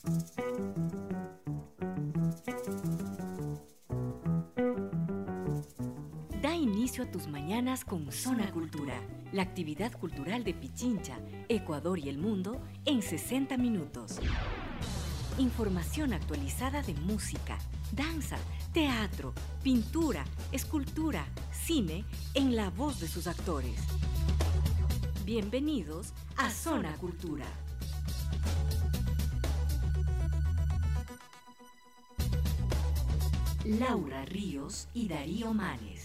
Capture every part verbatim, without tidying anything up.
Da inicio a tus mañanas con Zona Cultura, la actividad cultural de Pichincha, Ecuador y el mundo en sesenta minutos. Información actualizada de música, danza, teatro, pintura, escultura, cine en la voz de sus actores. Bienvenidos a Zona Cultura. Laura Ríos y Darío Manes.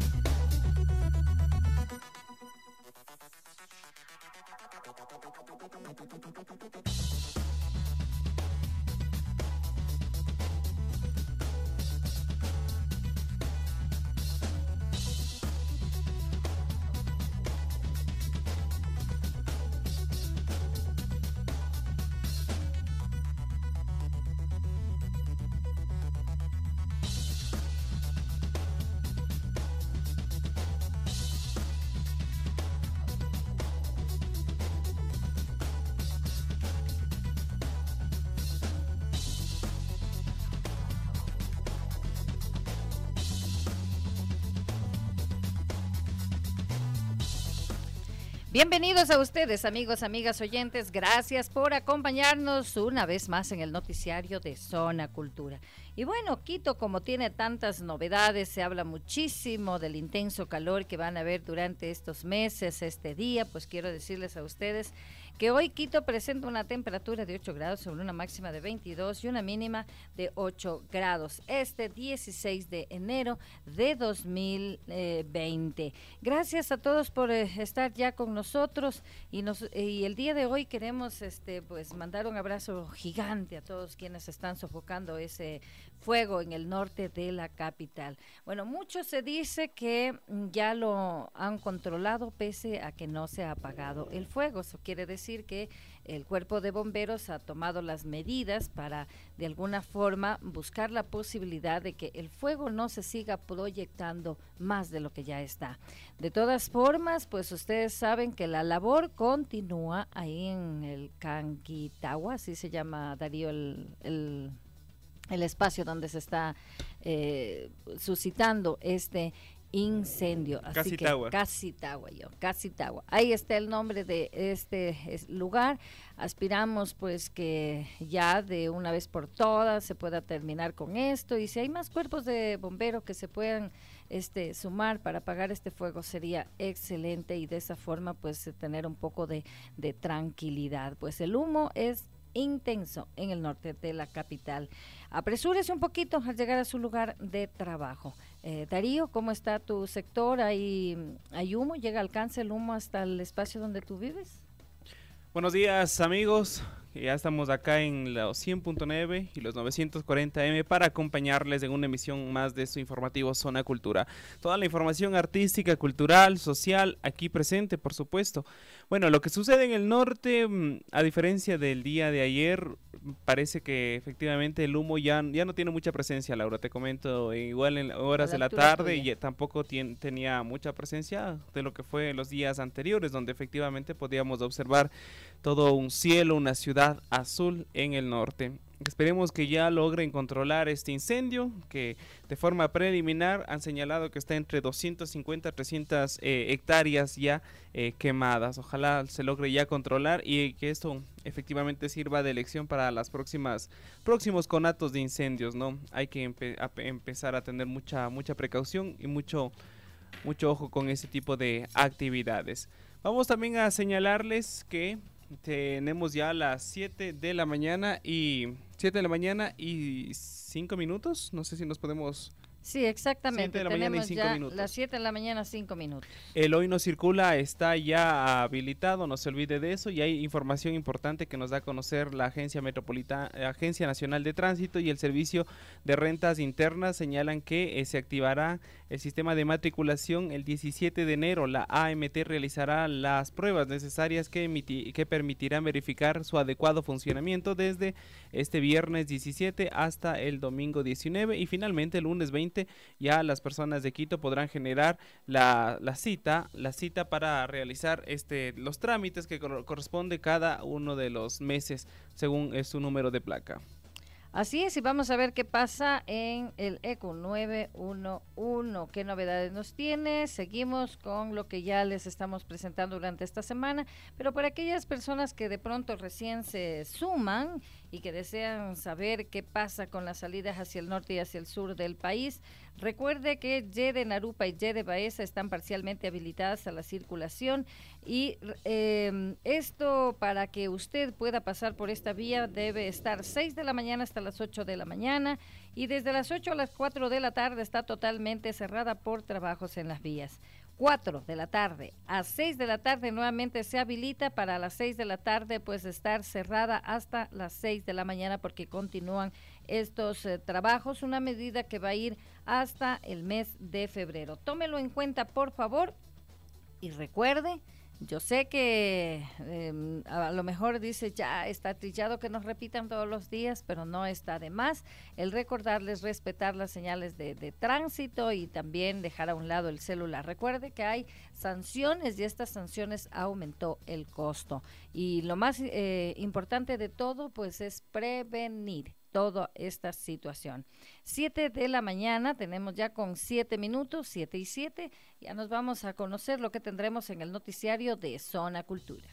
Bienvenidos a ustedes, amigos, amigas, oyentes. Gracias por acompañarnos una vez más en el noticiario de Zona Cultura. Y bueno, Quito, como tiene tantas novedades, se habla muchísimo del intenso calor que van a ver durante estos meses, este día. Pues quiero decirles a ustedes que hoy Quito presenta una temperatura de ocho grados sobre una máxima de veintidós y una mínima de ocho grados. Este dieciséis de enero de dos mil veinte. Gracias a todos por eh, estar ya con nosotros y, nos, y el día de hoy queremos este, pues, mandar un abrazo gigante a todos quienes están sofocando ese fuego en el norte de la capital. Bueno, mucho se dice que ya lo han controlado pese a que no se ha apagado el fuego. Eso quiere decir que el cuerpo de bomberos ha tomado las medidas para de alguna forma buscar la posibilidad de que el fuego no se siga proyectando más de lo que ya está. De todas formas, pues ustedes saben que la labor continúa ahí en el Canquitagua, así se llama, Darío, el, el el espacio donde se está eh, suscitando este incendio. Así que Casitagua, yo, Casitagua. Ahí está el nombre de este lugar. Aspiramos pues que ya de una vez por todas se pueda terminar con esto, y si hay más cuerpos de bomberos que se puedan este sumar para apagar este fuego sería excelente, y de esa forma pues tener un poco de, de tranquilidad. Pues el humo es intenso en el norte de la capital. Apresúrese un poquito al llegar a su lugar de trabajo. Eh, Darío, ¿cómo está tu sector? ¿Hay, hay humo? ¿Llega, alcanza el humo hasta el espacio donde tú vives? Buenos días, amigos. Ya estamos acá en los cien punto nueve y los novecientos cuarenta eme para acompañarles en una emisión más de su informativo Zona Cultura. Toda la información artística, cultural, social, aquí presente, por supuesto. Bueno, lo que sucede en el norte, a diferencia del día de ayer, parece que efectivamente el humo ya, ya no tiene mucha presencia, Laura. Te comento, igual en horas de la tarde y tampoco tien, tenía mucha presencia de lo que fue en los días anteriores, donde efectivamente podíamos observar todo un cielo, una ciudad azul en el norte. Esperemos que ya logren controlar este incendio, que de forma preliminar han señalado que está entre doscientas cincuenta a trescientas eh, hectáreas ya eh, quemadas. Ojalá se logre ya controlar y que esto efectivamente sirva de lección para las próximas próximos conatos de incendios, ¿no? Hay que empe a empezar a tener mucha mucha precaución y mucho mucho ojo con ese tipo de actividades. Vamos también a señalarles que tenemos ya las siete de la mañana y siete de la mañana y cinco minutos. No sé si nos podemos. Sí, exactamente. siete de la Tenemos mañana y cinco ya minutos. las siete de la mañana, cinco minutos. El Hoy No Circula está ya habilitado, no se olvide de eso, y hay información importante que nos da a conocer la Agencia Metropolitana, Agencia Nacional de Tránsito y el Servicio de Rentas Internas. Señalan que eh, se activará el sistema de matriculación el diecisiete de enero. La A M T realizará las pruebas necesarias que, emiti, que permitirán verificar su adecuado funcionamiento desde este viernes diecisiete hasta el domingo diecinueve, y finalmente el lunes veinte veinte ya las personas de Quito podrán generar la, la cita, la cita para realizar este los trámites que cor corresponde cada uno de los meses según es su número de placa. Así es, y vamos a ver qué pasa en el E C U nueve uno uno, qué novedades nos tiene. Seguimos con lo que ya les estamos presentando durante esta semana, pero para aquellas personas que de pronto recién se suman y que desean saber qué pasa con las salidas hacia el norte y hacia el sur del país, recuerde que Y de Narupa y Y de Baeza están parcialmente habilitadas a la circulación y eh, esto para que usted pueda pasar por esta vía debe estar seis de la mañana hasta las ocho de la mañana y desde las ocho a las cuatro de la tarde está totalmente cerrada por trabajos en las vías. cuatro de la tarde a seis de la tarde nuevamente se habilita, para las seis de la tarde pues estar cerrada hasta las seis de la mañana porque continúan estos eh, trabajos, una medida que va a ir hasta el mes de febrero. Tómelo en cuenta, por favor, y recuerde, yo sé que eh, a lo mejor dice ya está trillado que nos repitan todos los días, pero no está de más el recordarles respetar las señales de, de tránsito y también dejar a un lado el celular. Recuerde que hay sanciones y estas sanciones aumentó el costo. Y lo más eh, importante de todo pues es prevenir toda esta situación. Siete de la mañana, tenemos ya con siete minutos, siete y siete, ya nos vamos a conocer lo que tendremos en el noticiario de Zona Cultura.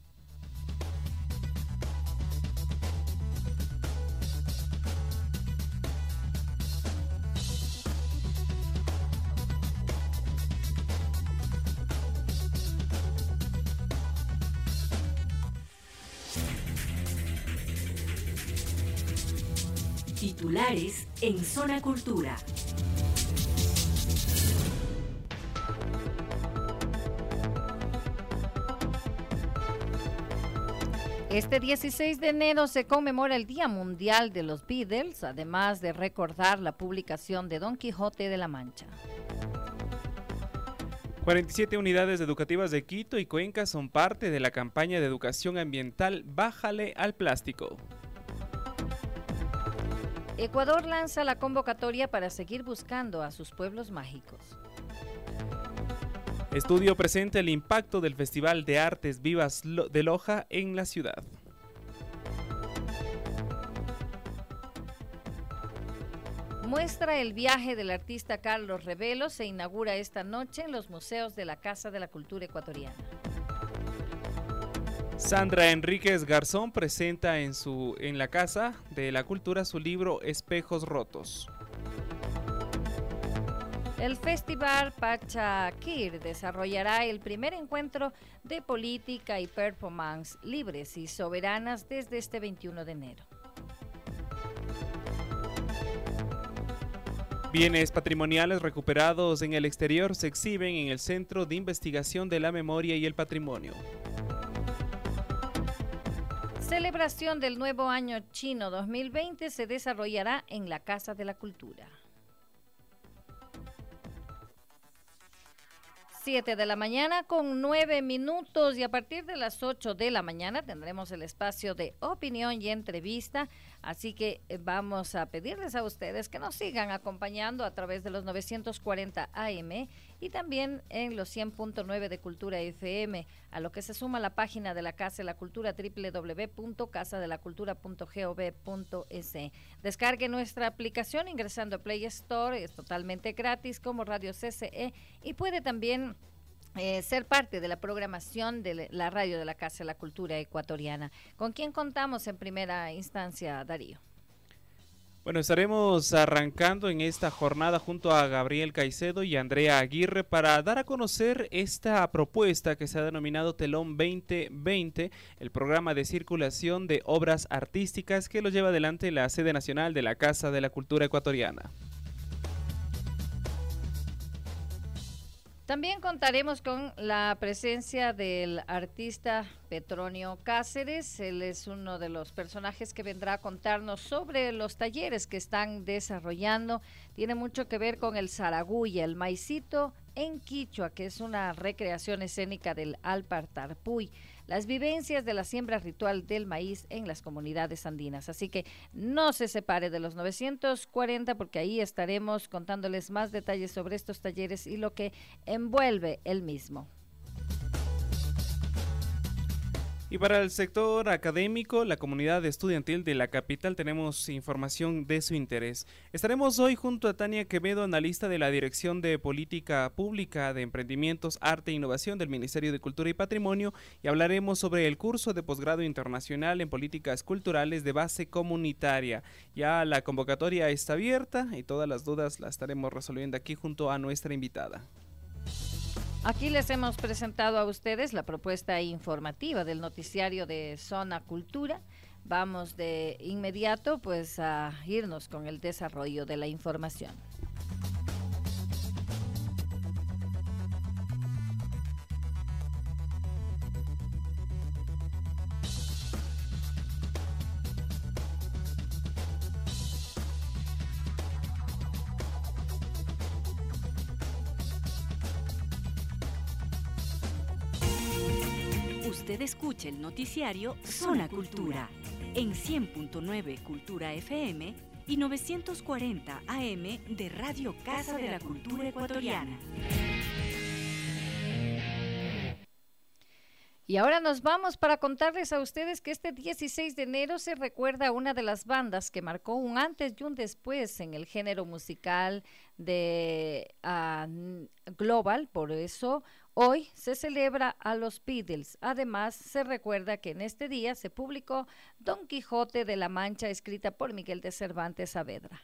Titulares en Zona Cultura. Este dieciséis de enero se conmemora el Día Mundial de los Beatles, además de recordar la publicación de Don Quijote de la Mancha. cuarenta y siete unidades educativas de Quito y Cuenca son parte de la campaña de educación ambiental Bájale al plástico. Ecuador lanza la convocatoria para seguir buscando a sus pueblos mágicos. Estudio presenta el impacto del Festival de Artes Vivas de Loja en la ciudad. Muestra el viaje del artista Carlos Rebelo se inaugura esta noche en los museos de la Casa de la Cultura Ecuatoriana. Sandra Enríquez Garzón presenta en, su, en la Casa de la Cultura su libro Espejos Rotos. El Festival Pachaquir desarrollará el primer encuentro de política y performance libres y soberanas desde este veintiuno de enero. Bienes patrimoniales recuperados en el exterior se exhiben en el Centro de Investigación de la Memoria y el Patrimonio. Celebración del Nuevo Año Chino dos mil veinte se desarrollará en la Casa de la Cultura. Siete de la mañana con nueve minutos y a partir de las ocho de la mañana tendremos el espacio de opinión y entrevista, así que vamos a pedirles a ustedes que nos sigan acompañando a través de los novecientos cuarenta A M y también en los cien punto nueve de Cultura F M, a lo que se suma la página de la Casa de la Cultura doble u doble u doble u punto casa de la cultura punto gov punto es. Descargue nuestra aplicación ingresando a Play Store, es totalmente gratis como Radio C C E y puede también Eh, ser parte de la programación de la radio de la Casa de la Cultura Ecuatoriana. ¿Con quién contamos en primera instancia, Darío? Bueno, estaremos arrancando en esta jornada junto a Gabriel Caicedo y Andrea Aguirre para dar a conocer esta propuesta que se ha denominado Telón veinte veinte, el programa de circulación de obras artísticas que lo lleva adelante la sede nacional de la Casa de la Cultura Ecuatoriana. También contaremos con la presencia del artista Petronio Cáceres. Él es uno de los personajes que vendrá a contarnos sobre los talleres que están desarrollando. Tiene mucho que ver con el Zaraguya, el maicito en Quichua, que es una recreación escénica del Alpar Tarpuy. las vivencias de la siembra ritual del maíz en las comunidades andinas. Así que no se separe de los novecientos cuarenta porque ahí estaremos contándoles más detalles sobre estos talleres y lo que envuelve el mismo. Y para el sector académico, la comunidad estudiantil de la capital, tenemos información de su interés. Estaremos hoy junto a Tania Quevedo, analista de la Dirección de Política Pública de Emprendimientos, Arte e Innovación del Ministerio de Cultura y Patrimonio, y hablaremos sobre el curso de posgrado internacional en políticas culturales de base comunitaria. Ya la convocatoria está abierta y todas las dudas las estaremos resolviendo aquí junto a nuestra invitada. Aquí les hemos presentado a ustedes la propuesta informativa del noticiario de Zona Cultura. Vamos de inmediato pues a irnos con el desarrollo de la información. Usted escucha el noticiario Zona Cultura en cien punto nueve Cultura F M y novecientos cuarenta A M de Radio Casa de la Cultura Ecuatoriana. Y ahora nos vamos para contarles a ustedes que este dieciséis de enero se recuerda a una de las bandas que marcó un antes y un después en el género musical de uh, global. Por eso hoy se celebra a los Beatles. Además, se recuerda que en este día se publicó Don Quijote de la Mancha, escrita por Miguel de Cervantes Saavedra.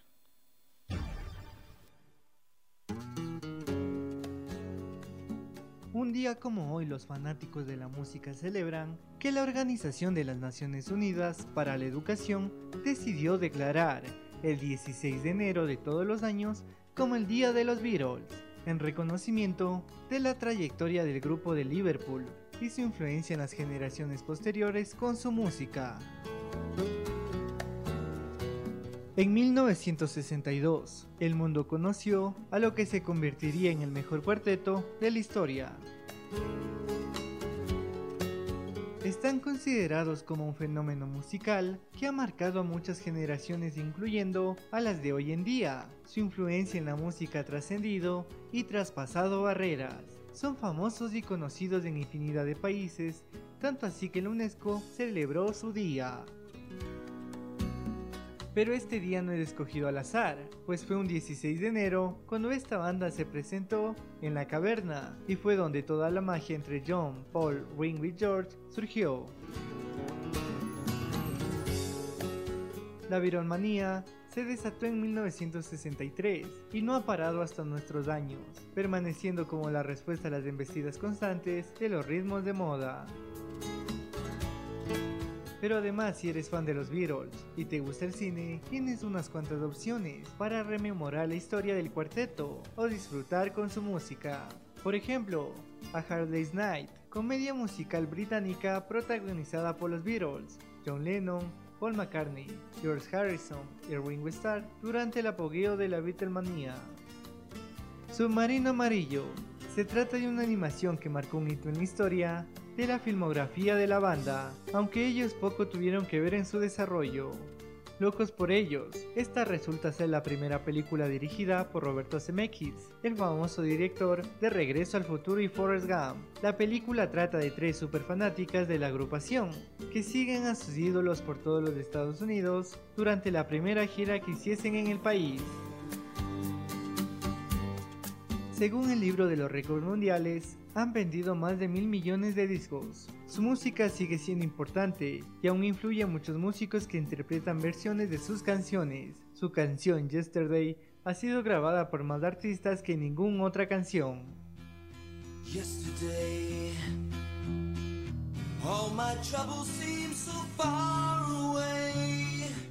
Un día como hoy, los fanáticos de la música celebran que la Organización de las Naciones Unidas para la Educación decidió declarar el dieciséis de enero de todos los años como el Día de los Beatles, en reconocimiento de la trayectoria del grupo de Liverpool y su influencia en las generaciones posteriores con su música. En mil novecientos sesenta y dos, el mundo conoció a lo que se convertiría en el mejor cuarteto de la historia. Están considerados como un fenómeno musical que ha marcado a muchas generaciones, incluyendo a las de hoy en día. Su influencia en la música ha trascendido y traspasado barreras. Son famosos y conocidos en infinidad de países, tanto así que la UNESCO celebró su día. Pero este día no es escogido al azar, pues fue un dieciséis de enero cuando esta banda se presentó en La Caverna, y fue donde toda la magia entre John, Paul, Ringo y George surgió. La Beatlemanía se desató en mil novecientos sesenta y tres y no ha parado hasta nuestros años, permaneciendo como la respuesta a las embestidas constantes de los ritmos de moda. Pero además, si eres fan de los Beatles y te gusta el cine, tienes unas cuantas opciones para rememorar la historia del cuarteto o disfrutar con su música. Por ejemplo, A Hard Day's Night, comedia musical británica protagonizada por los Beatles, John Lennon, Paul McCartney, George Harrison y Ringo Starr durante el apogeo de la Beatlemanía. Submarino Amarillo, se trata de una animación que marcó un hito en la historia de la filmografía de la banda, aunque ellos poco tuvieron que ver en su desarrollo. Locos por ellos, esta resulta ser la primera película dirigida por Roberto Zemeckis, el famoso director de Regreso al Futuro y Forrest Gump. La película trata de tres superfanáticas de la agrupación, que siguen a sus ídolos por todos los Estados Unidos durante la primera gira que hiciesen en el país. Según el libro de los récords mundiales, han vendido más de mil millones de discos. Su música sigue siendo importante y aún influye a muchos músicos que interpretan versiones de sus canciones. Su canción Yesterday ha sido grabada por más artistas que ninguna otra canción. Yesterday, all my troubles seem so far away.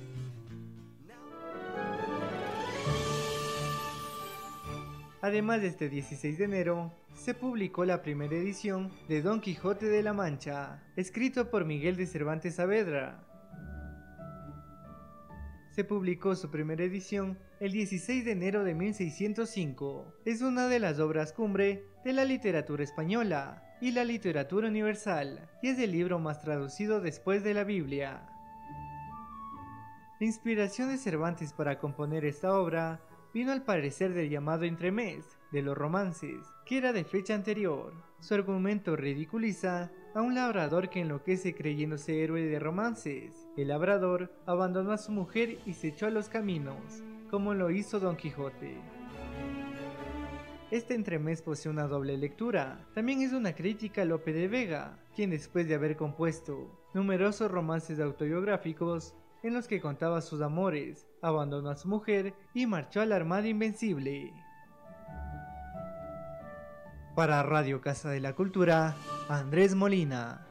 Además de este dieciséis de enero, se publicó la primera edición de Don Quijote de la Mancha, escrito por Miguel de Cervantes Saavedra. Se publicó su primera edición el dieciséis de enero de mil seiscientos cinco. Es una de las obras cumbre de la literatura española, y la literatura universal, y es el libro más traducido después de la Biblia. La inspiración de Cervantes para componer esta obra vino al parecer del llamado entremés de los romances, que era de fecha anterior. Su argumento ridiculiza a un labrador que enloquece creyéndose héroe de romances. El labrador abandonó a su mujer y se echó a los caminos, como lo hizo Don Quijote. Este entremés posee una doble lectura. También es una crítica a Lope de Vega, quien después de haber compuesto numerosos romances autobiográficos en los que contaba sus amores, abandonó a su mujer y marchó a la Armada Invencible. Para Radio Casa de la Cultura, Andrés Molina.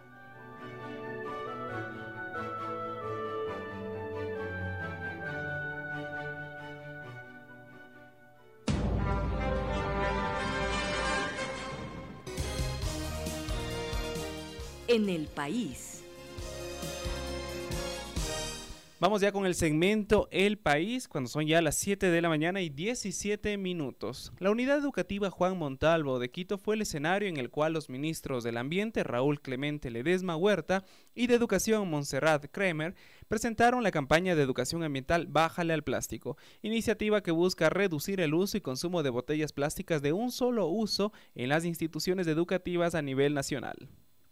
En el país. Vamos ya con el segmento El País, cuando son ya las siete de la mañana y diecisiete minutos. La unidad educativa Juan Montalvo de Quito fue el escenario en el cual los ministros del Ambiente, Raúl Clemente Ledesma Huerta, y de Educación, Montserrat Kremer, presentaron la campaña de educación ambiental Bájale al Plástico, iniciativa que busca reducir el uso y consumo de botellas plásticas de un solo uso en las instituciones educativas a nivel nacional.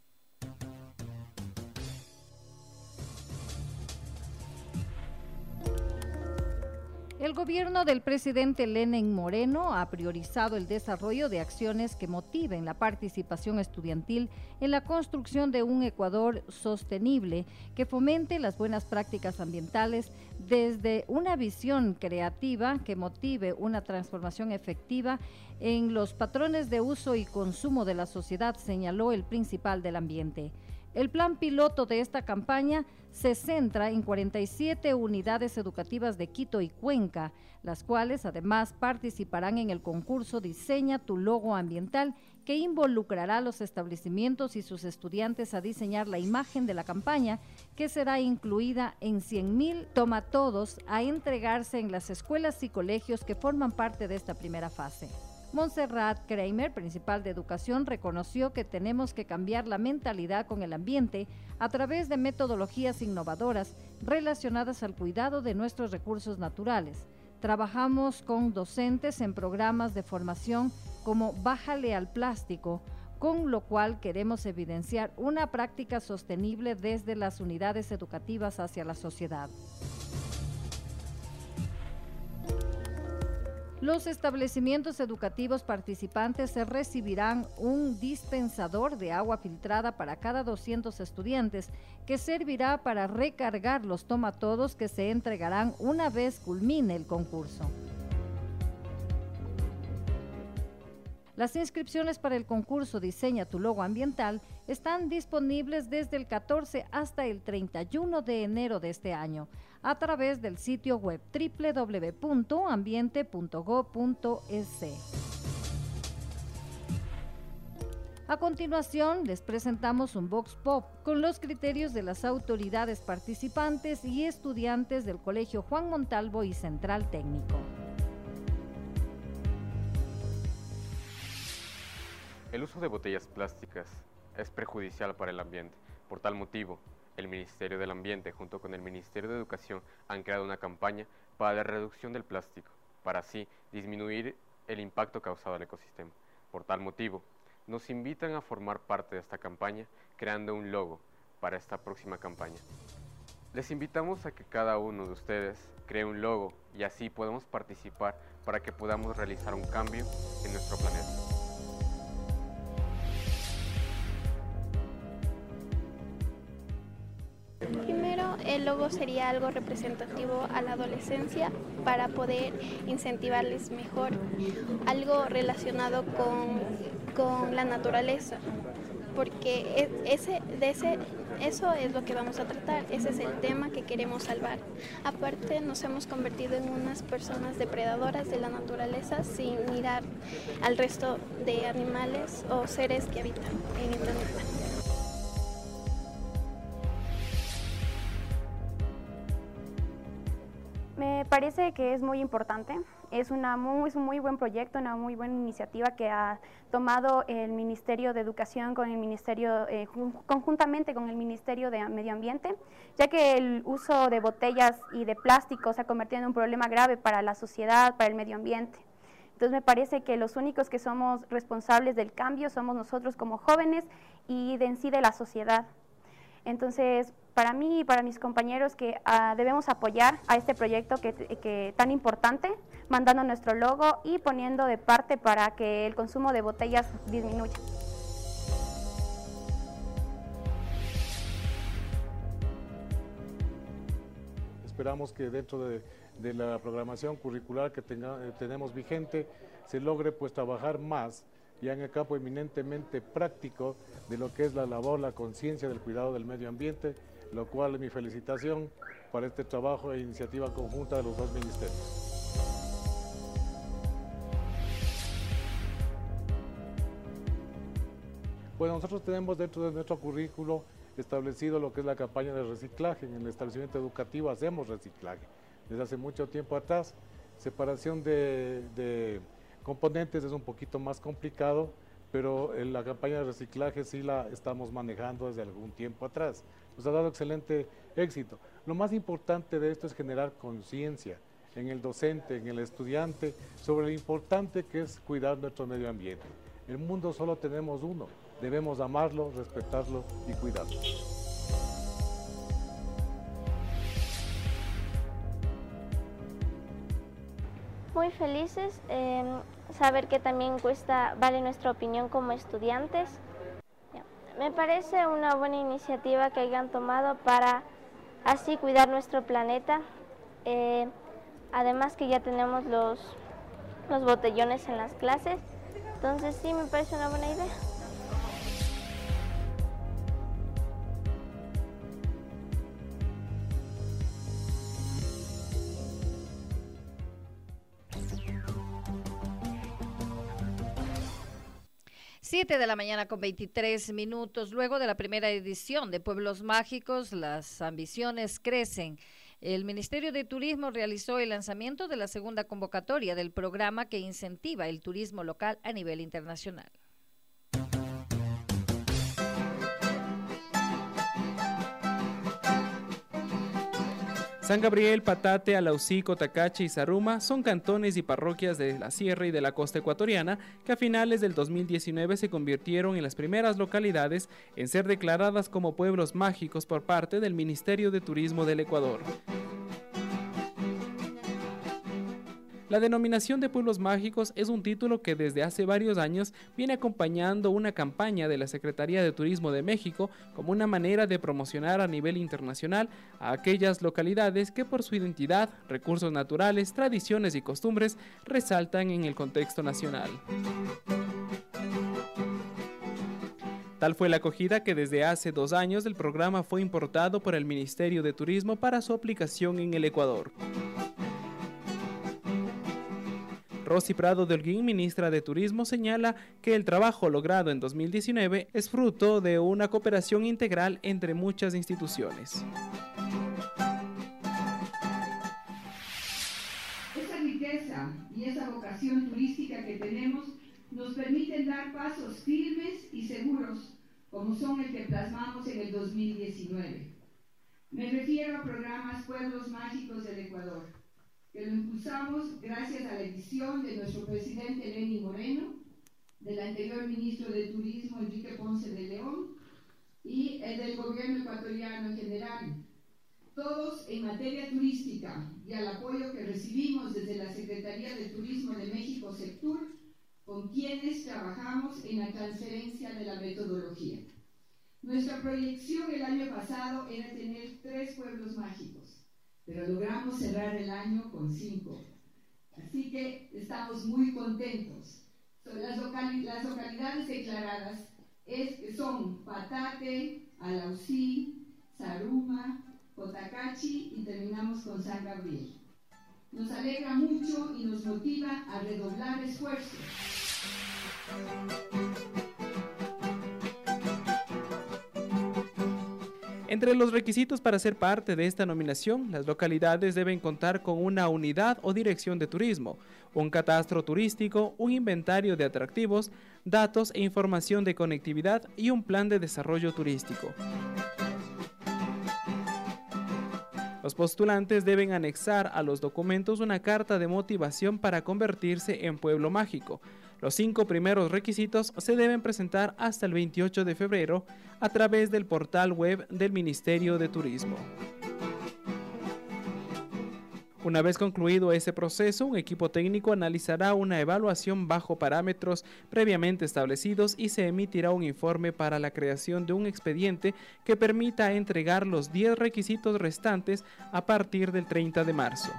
El gobierno del presidente Lenín Moreno ha priorizado el desarrollo de acciones que motiven la participación estudiantil en la construcción de un Ecuador sostenible que fomente las buenas prácticas ambientales desde una visión creativa que motive una transformación efectiva en los patrones de uso y consumo de la sociedad, señaló el principal del ambiente. El plan piloto de esta campaña se centra en cuarenta y siete unidades educativas de Quito y Cuenca, las cuales además participarán en el concurso Diseña tu logo ambiental, que involucrará a los establecimientos y sus estudiantes a diseñar la imagen de la campaña, que será incluida en cien mil toma todos a entregarse en las escuelas y colegios que forman parte de esta primera fase. Montserrat Kremer, principal de Educación, reconoció que tenemos que cambiar la mentalidad con el ambiente a través de metodologías innovadoras relacionadas al cuidado de nuestros recursos naturales. Trabajamos con docentes en programas de formación como Bájale al Plástico, con lo cual queremos evidenciar una práctica sostenible desde las unidades educativas hacia la sociedad. Los establecimientos educativos participantes se recibirán un dispensador de agua filtrada para cada doscientos estudiantes que servirá para recargar los tomatodos que se entregarán una vez culmine el concurso. Las inscripciones para el concurso Diseña tu logo ambiental están disponibles desde el catorce hasta el treinta y uno de enero de este año a través del sitio web doble u doble u doble u punto ambiente punto gob punto es. A continuación, les presentamos un Vox Pop con los criterios de las autoridades participantes y estudiantes del Colegio Juan Montalvo y Central Técnico. El uso de botellas plásticas es perjudicial para el ambiente. Por tal motivo, el Ministerio del Ambiente junto con el Ministerio de Educación han creado una campaña para la reducción del plástico, para así disminuir el impacto causado al ecosistema. Por tal motivo, nos invitan a formar parte de esta campaña creando un logo para esta próxima campaña. Les invitamos a que cada uno de ustedes cree un logo y así podamos participar para que podamos realizar un cambio en nuestro planeta. Primero, el logo sería algo representativo a la adolescencia para poder incentivarles mejor, algo relacionado con, con la naturaleza, porque ese, de ese, eso es lo que vamos a tratar, ese es el tema que queremos salvar. Aparte, nos hemos convertido en unas personas depredadoras de la naturaleza sin mirar al resto de animales o seres que habitan en el planeta. Me parece que es muy importante, es, una muy, es un muy buen proyecto, una muy buena iniciativa que ha tomado el Ministerio de Educación con el Ministerio, eh, conjuntamente con el Ministerio de Medio Ambiente, ya que el uso de botellas y de plástico se ha convertido en un problema grave para la sociedad, para el medio ambiente. Entonces me parece que los únicos que somos responsables del cambio somos nosotros como jóvenes y de en sí de la sociedad. Entonces, para mí y para mis compañeros que uh, debemos apoyar a este proyecto que, que tan importante, mandando nuestro logo y poniendo de parte para que el consumo de botellas disminuya. Esperamos que dentro de, de la programación curricular que tenga, eh, tenemos vigente se logre pues trabajar más ya en el campo eminentemente práctico de lo que es la labor, la conciencia del cuidado del medio ambiente, lo cual es mi felicitación para este trabajo e iniciativa conjunta de los dos ministerios. Bueno, nosotros tenemos dentro de nuestro currículo establecido lo que es la campaña de reciclaje. En el establecimiento educativo hacemos reciclaje desde hace mucho tiempo atrás. Separación de, de componentes es un poquito más complicado, pero en la campaña de reciclaje sí la estamos manejando desde algún tiempo atrás. Nos ha dado excelente éxito. Lo más importante de esto es generar conciencia en el docente, en el estudiante, sobre lo importante que es cuidar nuestro medio ambiente. El mundo solo tenemos uno, debemos amarlo, respetarlo y cuidarlo. Muy felices, eh, saber que también cuesta, vale nuestra opinión como estudiantes. Me parece una buena iniciativa que hayan tomado para así cuidar nuestro planeta. Eh, además que ya tenemos los, los botellones en las clases, entonces sí me parece una buena idea. Siete de la mañana con veintitrés minutos. Luego de la primera edición de Pueblos Mágicos, las ambiciones crecen. El Ministerio de Turismo realizó el lanzamiento de la segunda convocatoria del programa que incentiva el turismo local a nivel internacional. San Gabriel, Patate, Alausí, Cotacachi y Zaruma son cantones y parroquias de la sierra y de la costa ecuatoriana que a finales del dos mil diecinueve se convirtieron en las primeras localidades en ser declaradas como pueblos mágicos por parte del Ministerio de Turismo del Ecuador. La denominación de pueblos mágicos es un título que desde hace varios años viene acompañando una campaña de la Secretaría de Turismo de México como una manera de promocionar a nivel internacional a aquellas localidades que por su identidad, recursos naturales, tradiciones y costumbres resaltan en el contexto nacional. Tal fue la acogida que desde hace dos años el programa fue importado por el Ministerio de Turismo para su aplicación en el Ecuador. Rosy Prado de Holguín, ministra de Turismo, señala que el trabajo logrado en dos mil diecinueve es fruto de una cooperación integral entre muchas instituciones. Esa riqueza y esa vocación turística que tenemos nos permiten dar pasos firmes y seguros, como son el que plasmamos en el dos mil diecinueve. Me refiero a programas Pueblos Mágicos del Ecuador, que lo impulsamos gracias a la edición de nuestro presidente Lenín Moreno, del anterior ministro de Turismo Enrique Ponce de León y el del gobierno ecuatoriano en general. Todos en materia turística y al apoyo que recibimos desde la Secretaría de Turismo de México, Sectur, con quienes trabajamos en la transferencia de la metodología. Nuestra proyección el año pasado era tener tres pueblos mágicos, pero logramos cerrar el año con cinco. Así que estamos muy contentos. Las, locali las localidades declaradas es, son Patate, Alausí, Zaruma, Cotacachi y terminamos con San Gabriel. Nos alegra mucho y nos motiva a redoblar esfuerzos. Entre los requisitos para ser parte de esta nominación, las localidades deben contar con una unidad o dirección de turismo, un catastro turístico, un inventario de atractivos, datos e información de conectividad y un plan de desarrollo turístico. Los postulantes deben anexar a los documentos una carta de motivación para convertirse en pueblo mágico. Los cinco primeros requisitos se deben presentar hasta el veintiocho de febrero a través del portal web del Ministerio de Turismo. Una vez concluido ese proceso, un equipo técnico analizará una evaluación bajo parámetros previamente establecidos y se emitirá un informe para la creación de un expediente que permita entregar los diez requisitos restantes a partir del treinta de marzo.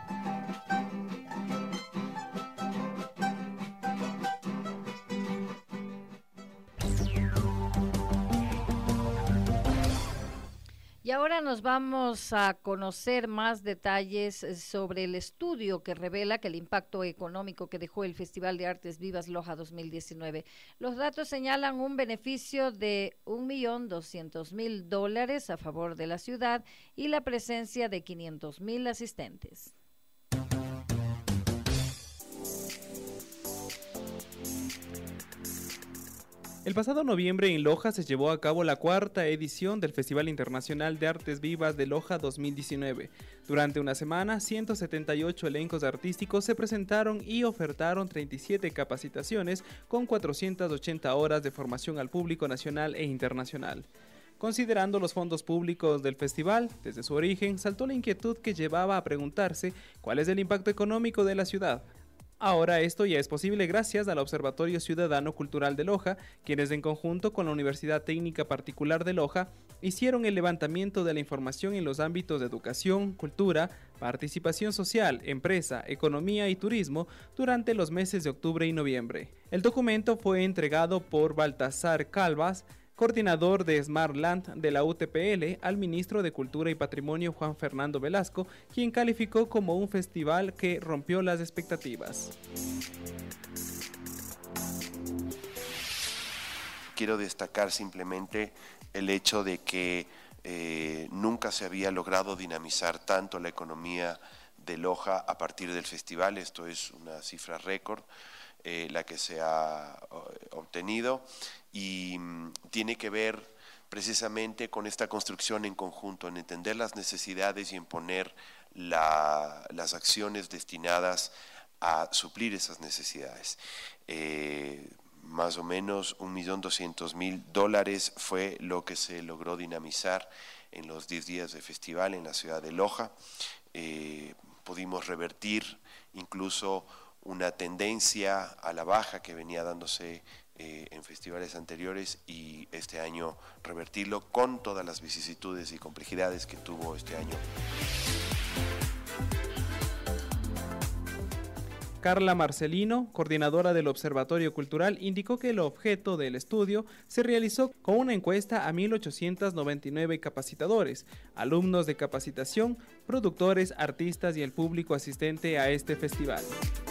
Y ahora nos vamos a conocer más detalles sobre el estudio que revela que el impacto económico que dejó el Festival de Artes Vivas Loja dos mil diecinueve. Los datos señalan un beneficio de un millón doscientos mil dólares a favor de la ciudad y la presencia de quinientos mil asistentes. El pasado noviembre en Loja se llevó a cabo la cuarta edición del Festival Internacional de Artes Vivas de Loja dos mil diecinueve. Durante una semana, ciento setenta y ocho elencos artísticos se presentaron y ofertaron treinta y siete capacitaciones con cuatrocientas ochenta horas de formación al público nacional e internacional. Considerando los fondos públicos del festival, desde su origen saltó la inquietud que llevaba a preguntarse cuál es el impacto económico de la ciudad. Ahora esto ya es posible gracias al Observatorio Ciudadano Cultural de Loja, quienes en conjunto con la Universidad Técnica Particular de Loja hicieron el levantamiento de la información en los ámbitos de educación, cultura, participación social, empresa, economía y turismo durante los meses de octubre y noviembre. El documento fue entregado por Baltasar Calvas, coordinador de Smart Land de la U T P L, al ministro de Cultura y Patrimonio Juan Fernando Velasco, quien calificó como un festival que rompió las expectativas. Quiero destacar simplemente el hecho de que eh, nunca se había logrado dinamizar tanto la economía de Loja a partir del festival. Esto es una cifra récord. Eh, la que se ha obtenido y mm, tiene que ver precisamente con esta construcción en conjunto, en entender las necesidades y en poner la, las acciones destinadas a suplir esas necesidades. Eh, más o menos un millón doscientos mil dólares fue lo que se logró dinamizar en los diez días de festival en la ciudad de Loja. Eh, pudimos revertir incluso una tendencia a la baja que venía dándose eh, en festivales anteriores y este año revertirlo con todas las vicisitudes y complejidades que tuvo este año. Carla Marcelino, coordinadora del Observatorio Cultural, indicó que el objeto del estudio se realizó con una encuesta a mil ochocientos noventa y nueve capacitadores, alumnos de capacitación, productores, artistas y el público asistente a este festival.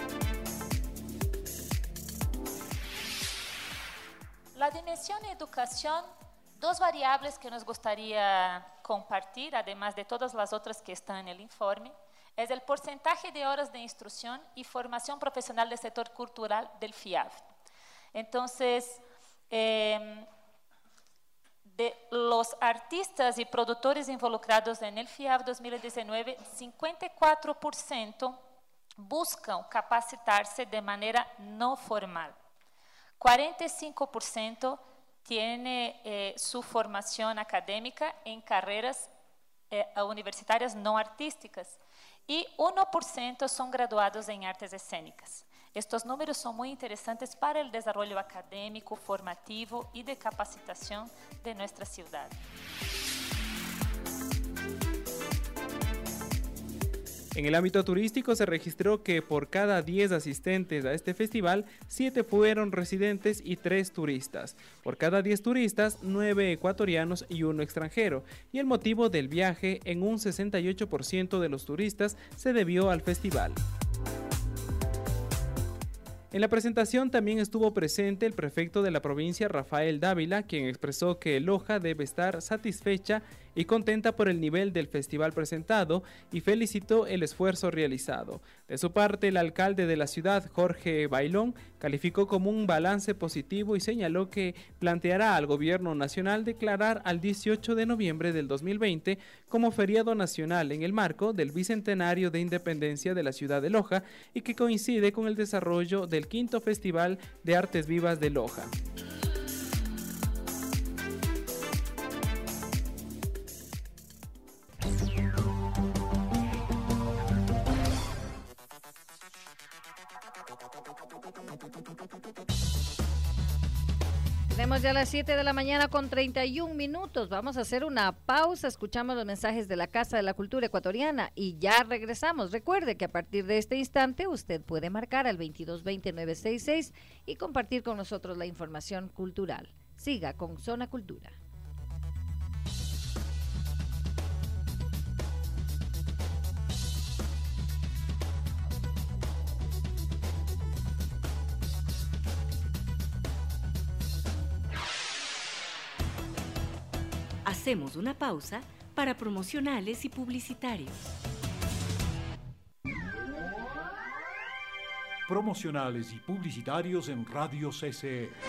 La dimensión de educación, dos variables que nos gustaría compartir, además de todas las otras que están en el informe, es el porcentaje de horas de instrucción y formación profesional del sector cultural del FIAV. Entonces, eh, de los artistas y productores involucrados en el FIAV dos mil diecinueve, cincuenta y cuatro por ciento buscan capacitarse de manera no formal. cuarenta y cinco por ciento tiene eh, su formación académica en carreras eh, universitarias no artísticas y uno por ciento son graduados en artes escénicas. Estos números son muy interesantes para el desarrollo académico, formativo y de capacitación de nuestra ciudad. En el ámbito turístico se registró que por cada diez asistentes a este festival, siete fueron residentes y tres turistas. Por cada diez turistas, nueve ecuatorianos y uno extranjero. Y el motivo del viaje en un sesenta y ocho por ciento de los turistas se debió al festival. En la presentación también estuvo presente el prefecto de la provincia, Rafael Dávila, quien expresó que Loja debe estar satisfecha y contenta por el nivel del festival presentado y felicitó el esfuerzo realizado. De su parte, el alcalde de la ciudad, Jorge Bailón, calificó como un balance positivo y señaló que planteará al gobierno nacional declarar al dieciocho de noviembre del dos mil veinte como feriado nacional en el marco del bicentenario de independencia de la ciudad de Loja y que coincide con el desarrollo del quinto Festival de Artes Vivas de Loja. Tenemos ya las siete de la mañana con treinta y un minutos. Vamos a hacer una pausa, escuchamos los mensajes de la Casa de la Cultura Ecuatoriana y ya regresamos. Recuerde que a partir de este instante usted puede marcar al veintidós veinte nueve sesenta y seis y compartir con nosotros la información cultural. Siga con Zona Cultura. Hacemos una pausa para promocionales y publicitarios. Promocionales y publicitarios en Radio C C E.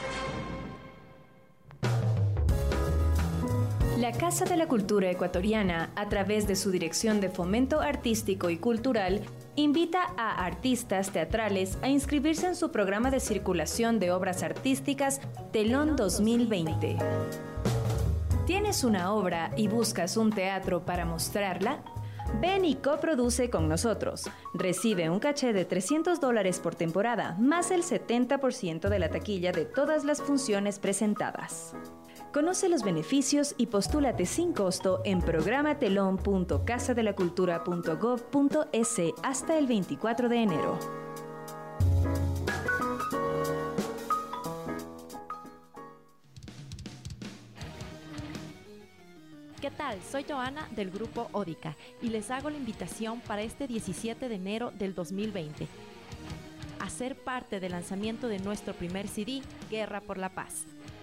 La Casa de la Cultura Ecuatoriana, a través de su Dirección de Fomento Artístico y Cultural, invita a artistas teatrales a inscribirse en su programa de circulación de obras artísticas Telón dos mil veinte. ¿Tienes una obra y buscas un teatro para mostrarla? Ven y coproduce con nosotros. Recibe un caché de trescientos dólares por temporada, más el setenta por ciento de la taquilla de todas las funciones presentadas. Conoce los beneficios y postúlate sin costo en programatelón punto casa de la cultura punto gov punto es hasta el veinticuatro de enero. ¿Qué tal? Soy Joana del grupo Ódica y les hago la invitación para este diecisiete de enero del dos mil veinte a ser parte del lanzamiento de nuestro primer C D, Guerra por la Paz.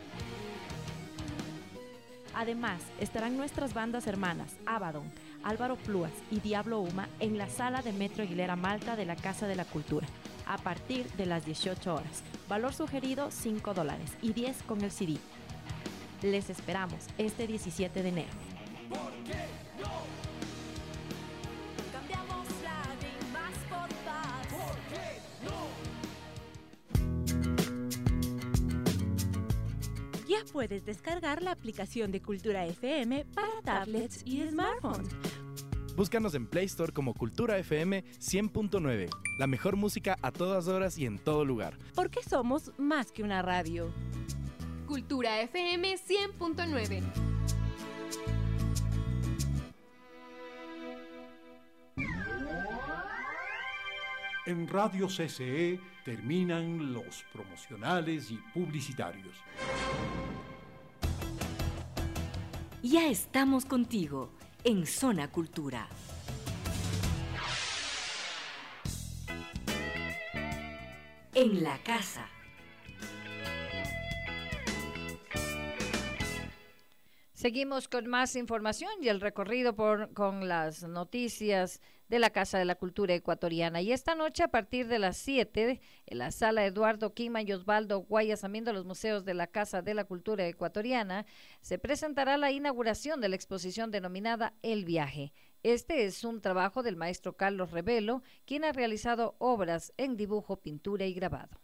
Además, estarán nuestras bandas hermanas, Abaddon, Álvaro Plúas y Diablo Uma en la sala de Metro Aguilera Malta de la Casa de la Cultura, a partir de las dieciocho horas. Valor sugerido cinco dólares y diez con el C D. Les esperamos este diecisiete de enero. ¿Por qué no? Cambiamos lágrimas por paz. ¿Por qué no? Ya puedes descargar la aplicación de Cultura F M para tablets y smartphones. Búscanos en Play Store como Cultura F M cien punto nueve. La mejor música a todas horas y en todo lugar. Porque somos más que una radio. Cultura F M cien punto nueve. En Radio C C E terminan los promocionales y publicitarios. Ya estamos contigo en Zona Cultura. En la casa. Seguimos con más información y el recorrido por, con las noticias de la Casa de la Cultura Ecuatoriana. Y esta noche, a partir de las siete, en la sala Eduardo Quima y Osvaldo Guayas, también de los museos de la Casa de la Cultura Ecuatoriana, se presentará la inauguración de la exposición denominada El Viaje. Este es un trabajo del maestro Carlos Revelo, quien ha realizado obras en dibujo, pintura y grabado.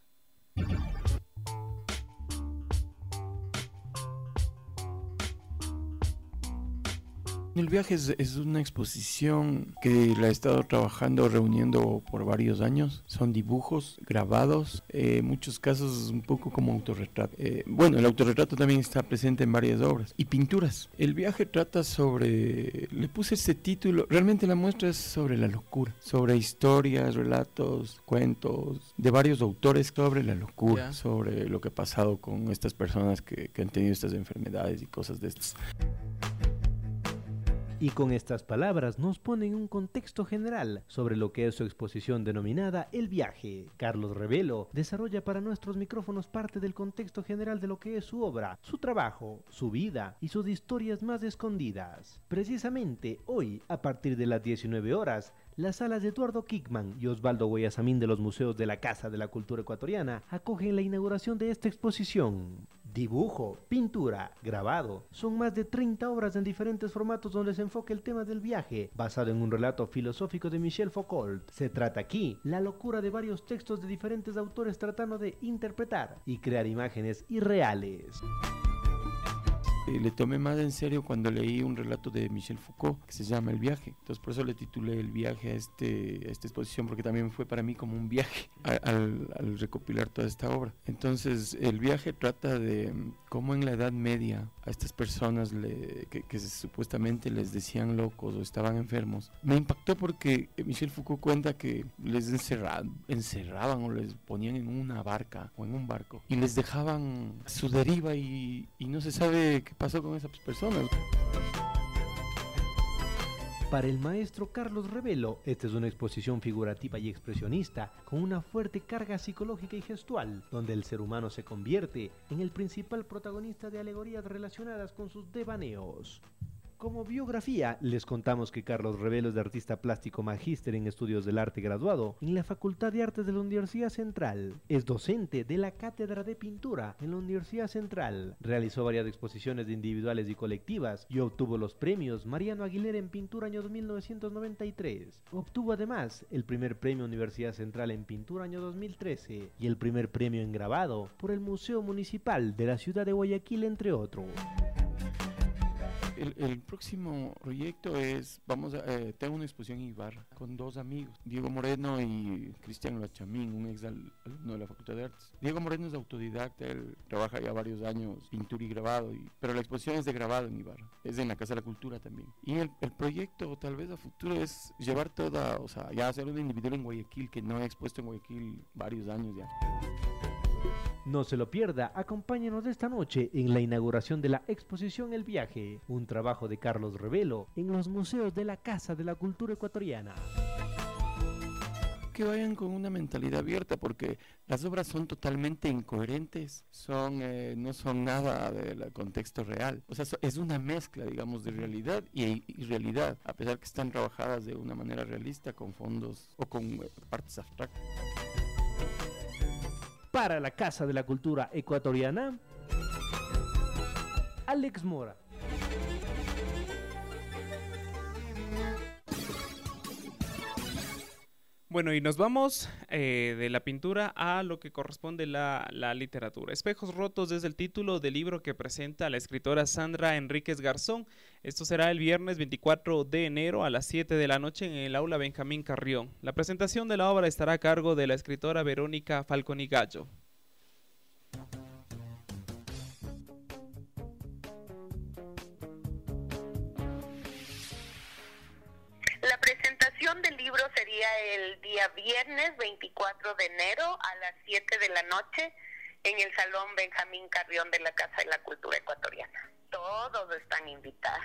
El viaje es, es una exposición que la he estado trabajando, reuniendo por varios años. Son dibujos grabados, eh, en muchos casos un poco como autorretrato. Eh, bueno, el autorretrato también está presente en varias obras. Y pinturas. El viaje trata sobre... Le puse este título, realmente la muestra es sobre la locura. Sobre historias, relatos, cuentos de varios autores sobre la locura. Yeah. Sobre lo que ha pasado con estas personas que, que han tenido estas enfermedades y cosas de estas. y con estas palabras nos pone en un contexto general sobre lo que es su exposición denominada El Viaje. Carlos Rebelo desarrolla para nuestros micrófonos parte del contexto general de lo que es su obra, su trabajo, su vida y sus historias más escondidas. Precisamente hoy, a partir de las diecinueve horas, las salas de Eduardo Kickman y Osvaldo Guayasamín de los Museos de la Casa de la Cultura Ecuatoriana acogen la inauguración de esta exposición. Dibujo, pintura, grabado, son más de treinta obras en diferentes formatos donde se enfoca el tema del viaje, basado en un relato filosófico de Michel Foucault. Se trata aquí la locura de varios textos de diferentes autores tratando de interpretar y crear imágenes irreales. Eh, le tomé más en serio cuando leí un relato de Michel Foucault que se llama El Viaje. Entonces por eso le titulé El Viaje a, este, a esta exposición, porque también fue para mí como un viaje a, al, al recopilar toda esta obra. Entonces El Viaje trata de cómo en la Edad Media a estas personas le, que, que supuestamente les decían locos o estaban enfermos. Me impactó porque Michel Foucault cuenta que les encerraban, encerraban o les ponían en una barca o en un barco y les dejaban a su deriva y, y no se sabe qué pasó con esas personas. Para el maestro Carlos Rebelo, esta es una exposición figurativa y expresionista con una fuerte carga psicológica y gestual, donde el ser humano se convierte en el principal protagonista de alegorías relacionadas con sus devaneos. Como biografía, les contamos que Carlos Rebelo es de artista plástico magíster en estudios del arte graduado en la Facultad de Artes de la Universidad Central. Es docente de la Cátedra de Pintura en la Universidad Central. Realizó varias exposiciones individuales y colectivas y obtuvo los premios Mariano Aguilera en Pintura año mil novecientos noventa y tres. Obtuvo además el primer premio Universidad Central en Pintura año dos mil trece y el primer premio en grabado por el Museo Municipal de la ciudad de Guayaquil, entre otros. El, el próximo proyecto es, vamos a, eh, tengo una exposición en Ibarra con dos amigos, Diego Moreno y Cristian Lachamín, un ex al, alumno de la Facultad de Artes. Diego Moreno es autodidacta, él trabaja ya varios años pintura y grabado, y, pero la exposición es de grabado en Ibarra, es en la Casa de la Cultura también. Y el, el proyecto tal vez a futuro es llevar toda, o sea, ya hacer un individual en Guayaquil, que no he expuesto en Guayaquil varios años ya. No se lo pierda, acompáñenos esta noche en la inauguración de la exposición El Viaje, un trabajo de Carlos Rebelo en los museos de la Casa de la Cultura Ecuatoriana. Que vayan con una mentalidad abierta, porque las obras son totalmente incoherentes, son eh, no son nada del contexto real, o sea, es una mezcla, digamos, de realidad y irrealidad, a pesar que están trabajadas de una manera realista con fondos o con eh, partes abstractas. Para la Casa de la Cultura Ecuatoriana, Alex Mora. Bueno, y nos vamos eh, de la pintura a lo que corresponde la, la literatura. Espejos rotos es el título del libro que presenta la escritora Sandra Enríquez Garzón. Esto será el viernes veinticuatro de enero a las siete de la noche en el aula Benjamín Carrión. La presentación de la obra estará a cargo de la escritora Verónica Falconi Gallo. La presentación del libro sería el día viernes veinticuatro de enero a las siete de la noche en el Salón Benjamín Carrión de la Casa de la Cultura Ecuatoriana. Todos están invitados.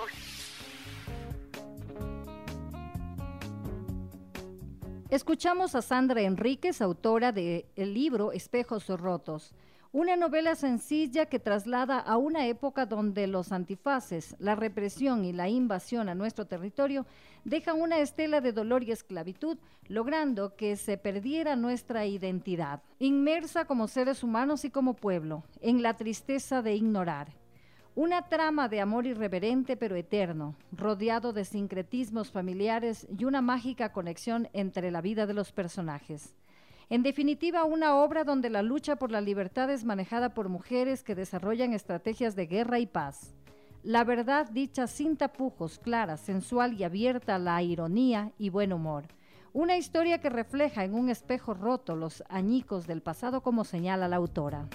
Escuchamos a Sandra Enríquez, autora del libro Espejos Rotos, una novela sencilla que traslada a una época donde los antifaces, la represión y la invasión a nuestro territorio dejan una estela de dolor y esclavitud, logrando que se perdiera nuestra identidad, inmersa como seres humanos y como pueblo, en la tristeza de ignorar. Una trama de amor irreverente pero eterno, rodeado de sincretismos familiares y una mágica conexión entre la vida de los personajes. En definitiva, una obra donde la lucha por la libertad es manejada por mujeres que desarrollan estrategias de guerra y paz. La verdad dicha sin tapujos, clara, sensual y abierta a la ironía y buen humor. Una historia que refleja en un espejo roto los añicos del pasado, como señala la autora.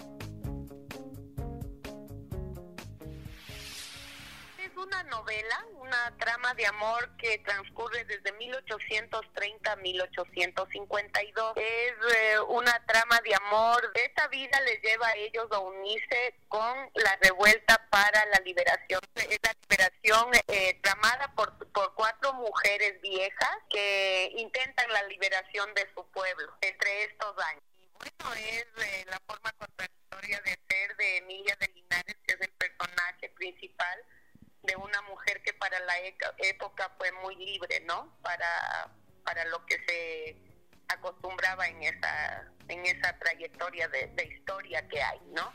Una novela, una trama de amor que transcurre desde mil ochocientos treinta a mil ochocientos cincuenta y dos. Es eh, una trama de amor. Esta vida les lleva a ellos a unirse con la revuelta para la liberación. Es la liberación eh, tramada por, por cuatro mujeres viejas que intentan la liberación de su pueblo entre estos años. Y bueno, es eh, la forma contradictoria de ser de Emilia de Linares, que es el personaje principal de una mujer que para la época fue muy libre, ¿no? Para, para lo que se acostumbraba en esa, en esa trayectoria de, de historia que hay, ¿no?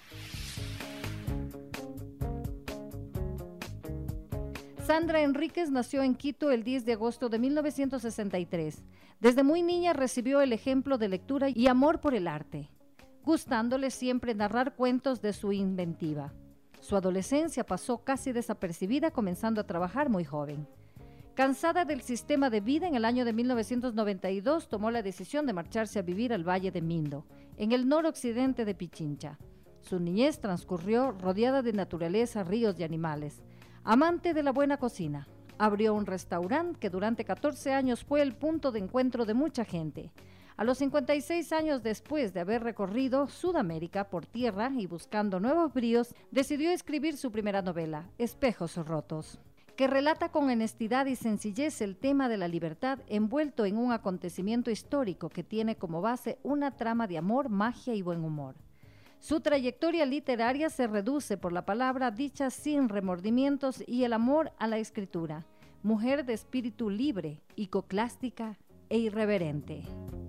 Sandra Enríquez nació en Quito el diez de agosto de mil novecientos sesenta y tres. Desde muy niña recibió el ejemplo de lectura y amor por el arte, gustándole siempre narrar cuentos de su inventiva. Su adolescencia pasó casi desapercibida, comenzando a trabajar muy joven. Cansada del sistema de vida, en el año de mil novecientos noventa y dos tomó la decisión de marcharse a vivir al Valle de Mindo, en el noroccidente de Pichincha. Su niñez transcurrió rodeada de naturaleza, ríos y animales. Amante de la buena cocina, abrió un restaurante que durante catorce años fue el punto de encuentro de mucha gente. A los cincuenta y seis años después de haber recorrido Sudamérica por tierra y buscando nuevos bríos, decidió escribir su primera novela, Espejos Rotos, que relata con honestidad y sencillez el tema de la libertad envuelto en un acontecimiento histórico que tiene como base una trama de amor, magia y buen humor. Su trayectoria literaria se reduce por la palabra dicha sin remordimientos y el amor a la escritura. Mujer de espíritu libre, iconoclástica e irreverente.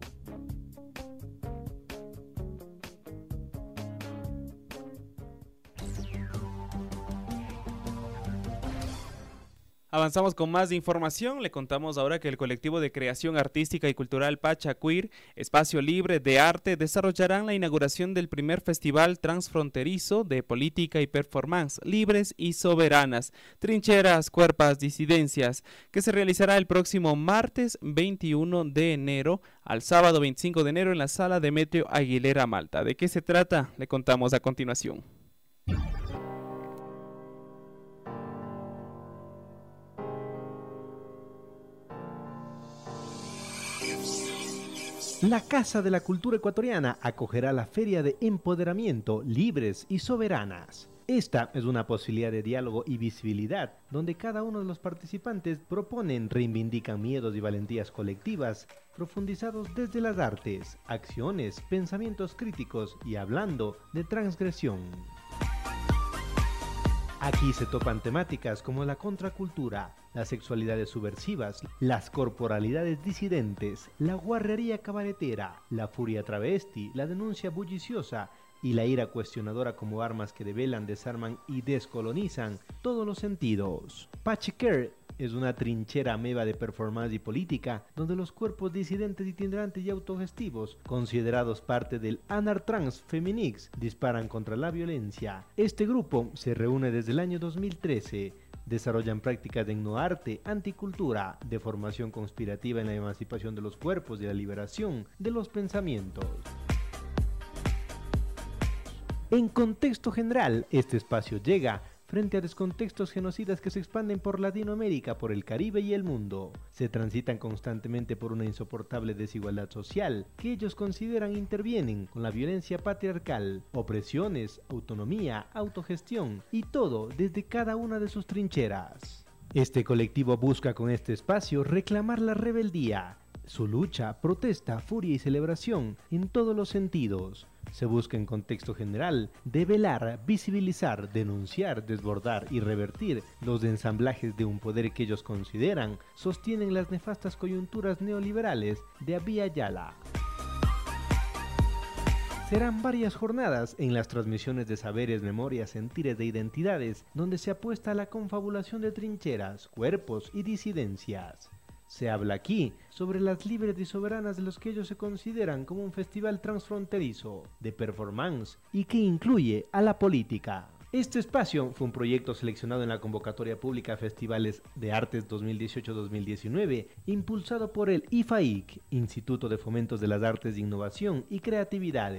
Avanzamos con más información. Le contamos ahora que el colectivo de creación artística y cultural Pacha Queer, Espacio Libre de Arte, desarrollarán la inauguración del primer festival transfronterizo de política y performance libres y soberanas, trincheras, cuerpas, disidencias, que se realizará el próximo martes veintiuno de enero al sábado veinticinco de enero en la sala Demetrio Aguilera Malta. ¿De qué se trata? Le contamos a continuación. La Casa de la Cultura Ecuatoriana acogerá la Feria de Empoderamiento Libres y Soberanas. Esta es una posibilidad de diálogo y visibilidad, donde cada uno de los participantes proponen, reivindican miedos y valentías colectivas, profundizados desde las artes, acciones, pensamientos críticos y hablando de transgresión. Aquí se topan temáticas como la contracultura, las sexualidades subversivas, las corporalidades disidentes, la guarrería cabaretera, la furia travesti, la denuncia bulliciosa y la ira cuestionadora como armas que develan, desarman y descolonizan todos los sentidos. Pacha Queer es una trinchera ameba de performance y política, donde los cuerpos disidentes, itinerantes y autogestivos, considerados parte del Anartrans Feminix, disparan contra la violencia. Este grupo se reúne desde el año dos mil trece. Desarrollan prácticas de etnoarte, anticultura, de formación conspirativa en la emancipación de los cuerpos y la liberación de los pensamientos. En contexto general, este espacio llega frente a descontextos genocidas que se expanden por Latinoamérica, por el Caribe y el mundo. Se transitan constantemente por una insoportable desigualdad social que ellos consideran intervienen con la violencia patriarcal, opresiones, autonomía, autogestión y todo desde cada una de sus trincheras. Este colectivo busca con este espacio reclamar la rebeldía, su lucha, protesta, furia y celebración en todos los sentidos. Se busca en contexto general develar, visibilizar, denunciar, desbordar y revertir los ensamblajes de un poder que ellos consideran sostienen las nefastas coyunturas neoliberales de Abya Yala. Serán varias jornadas en las transmisiones de saberes, memorias, sentires de identidades, donde se apuesta a la confabulación de trincheras, cuerpos y disidencias. Se habla aquí sobre las libres y soberanas de los que ellos se consideran como un festival transfronterizo de performance y que incluye a la política. Este espacio fue un proyecto seleccionado en la convocatoria pública a Festivales de Artes dos mil dieciocho dos mil diecinueve, impulsado por el I F A I C, Instituto de Fomentos de las Artes de Innovación y Creatividad.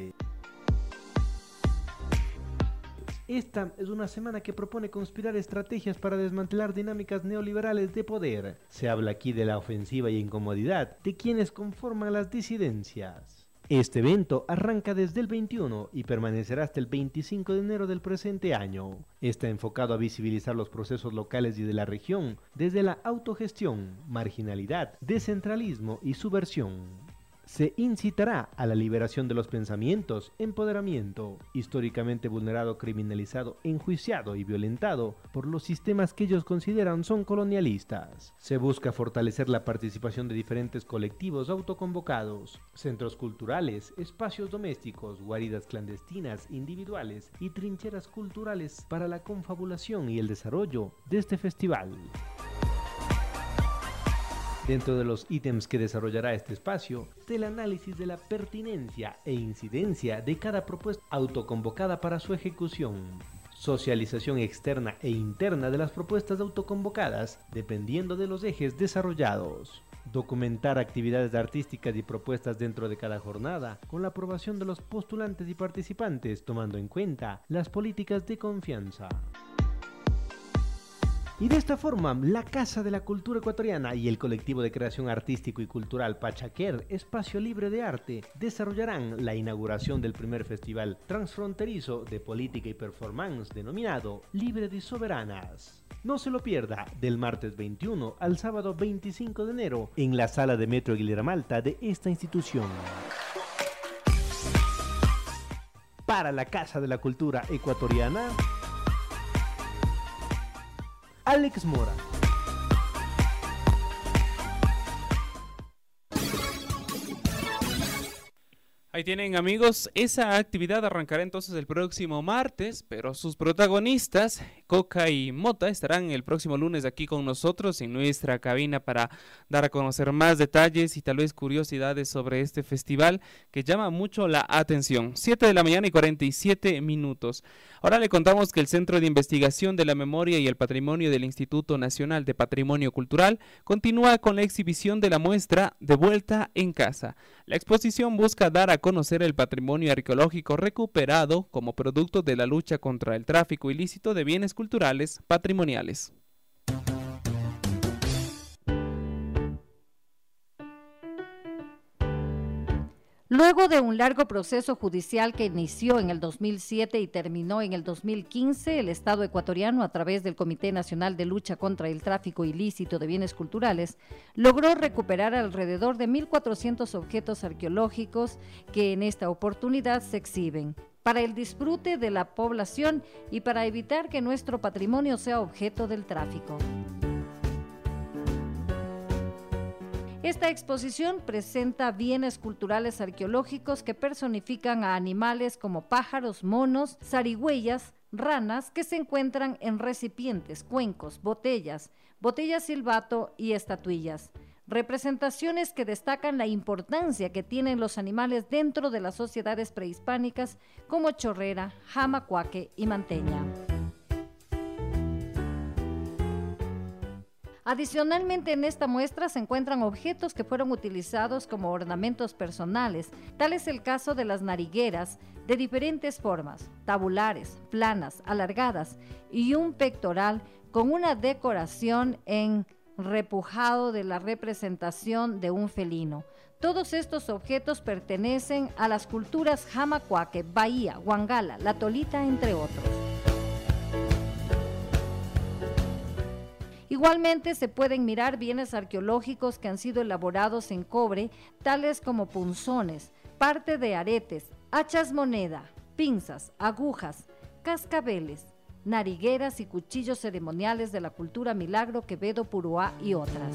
Esta es una semana que propone conspirar estrategias para desmantelar dinámicas neoliberales de poder. Se habla aquí de la ofensiva y incomodidad de quienes conforman las disidencias. Este evento arranca desde el veintiuno y permanecerá hasta el veinticinco de enero del presente año. Está enfocado a visibilizar los procesos locales y de la región desde la autogestión, marginalidad, descentralismo y subversión. Se incitará a la liberación de los pensamientos, empoderamiento, históricamente vulnerado, criminalizado, enjuiciado y violentado por los sistemas que ellos consideran son colonialistas. Se busca fortalecer la participación de diferentes colectivos autoconvocados, centros culturales, espacios domésticos, guaridas clandestinas, individuales y trincheras culturales para la confabulación y el desarrollo de este festival. Dentro de los ítems que desarrollará este espacio, está el análisis de la pertinencia e incidencia de cada propuesta autoconvocada para su ejecución, socialización externa e interna de las propuestas autoconvocadas, dependiendo de los ejes desarrollados, documentar actividades artísticas y propuestas dentro de cada jornada, con la aprobación de los postulantes y participantes, tomando en cuenta las políticas de confianza. Y de esta forma, la Casa de la Cultura Ecuatoriana y el colectivo de creación artístico y cultural Pachaquer, Espacio Libre de Arte, desarrollarán la inauguración del primer festival transfronterizo de política y performance denominado Libre de Soberanas. No se lo pierda, del martes veintiuno al sábado veinticinco de enero, en la sala de Metro Aguilera Malta de esta institución. Para la Casa de la Cultura Ecuatoriana, Alex Mora. Ahí tienen, amigos, esa actividad arrancará entonces el próximo martes, pero sus protagonistas, Coca y Mota, estarán el próximo lunes aquí con nosotros en nuestra cabina para dar a conocer más detalles y tal vez curiosidades sobre este festival que llama mucho la atención. siete de la mañana y cuarenta y siete minutos. Ahora le contamos que el Centro de Investigación de la Memoria y el Patrimonio del Instituto Nacional de Patrimonio Cultural continúa con la exhibición de la muestra De Vuelta en Casa. La exposición busca dar a conocer el patrimonio arqueológico recuperado como producto de la lucha contra el tráfico ilícito de bienes culturales patrimoniales. Luego de un largo proceso judicial que inició en el dos mil siete y terminó en el dos mil quince, el Estado ecuatoriano, a través del Comité Nacional de Lucha contra el Tráfico Ilícito de Bienes Culturales, logró recuperar alrededor de mil cuatrocientos objetos arqueológicos que en esta oportunidad se exhiben para el disfrute de la población y para evitar que nuestro patrimonio sea objeto del tráfico. Esta exposición presenta bienes culturales arqueológicos que personifican a animales como pájaros, monos, zarigüeyas, ranas que se encuentran en recipientes, cuencos, botellas, botellas silbato y estatuillas. Representaciones que destacan la importancia que tienen los animales dentro de las sociedades prehispánicas como Chorrera, Jamacuaque y Manteña. Adicionalmente, en esta muestra se encuentran objetos que fueron utilizados como ornamentos personales. Tal es el caso de las narigueras de diferentes formas, tabulares, planas, alargadas y un pectoral con una decoración en repujado de la representación de un felino. Todos estos objetos pertenecen a las culturas Jamacuaque, Bahía, Huangala, La Tolita, entre otros. Igualmente se pueden mirar bienes arqueológicos que han sido elaborados en cobre, tales como punzones, parte de aretes, hachas moneda, pinzas, agujas, cascabeles, narigueras y cuchillos ceremoniales de la cultura Milagro, Quevedo, Puruá y otras.